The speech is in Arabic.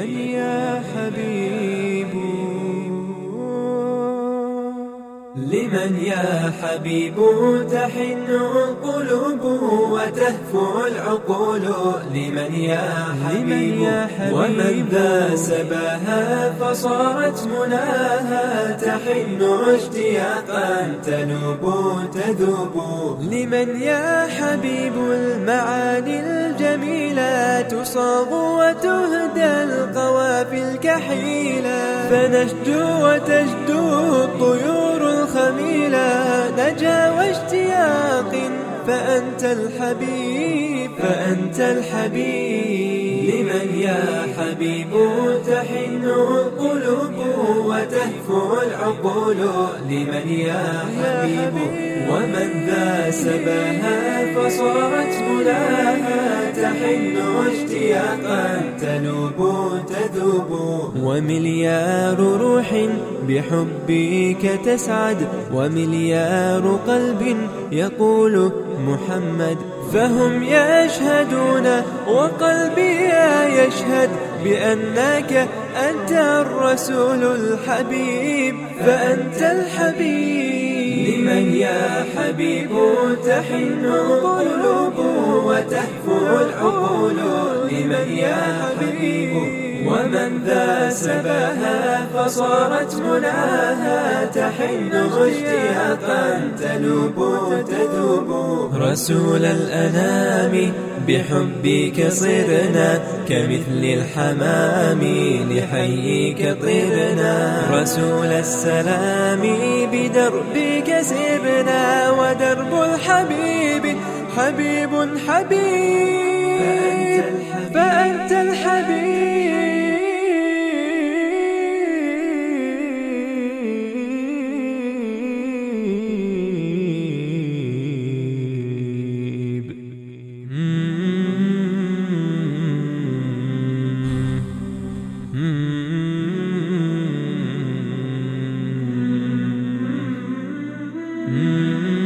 لمن يا حبيب، لمن يا حبيب تحن القلوب وتهفو العقول، لمن يا حبيب ومن ذا سباها فصارت مناها تحن اشتياقا تذوب، لمن يا حبيب المعاني الجميلة تصاغ وتهدى القوافي الكحيلة، فنشدو وتجدو الطيور الخميلة نجا واشتياق، فأنت الحبيب، فأنت الحبيب، لمن يا حبيب تحن القلوب وتهفو العقول، لمن يا حبيب ومن ذا سباها فصارت مناها تحن اشتياقا تذوب، ومليار روح بحبك تسعد، ومليار قلب يقول محمد، فهم يشهدون وقلبي يشهد بأنك أنت الرسول الحبيب، فأنت الحبيب، لمن يا حبيب تحن القلوب وتهفو العقول، لمن يا حبيب ومن ذا سباها فصارت مناها تحن اشتياقا تذوب، رسول الأنام بحبك صرنا كمثل الحمام لحيك طرنا، رسول السلام بدربك سرنا، ودرب الحبيب حبيب حبيب، فأنت الحبيب. Mm-hmm.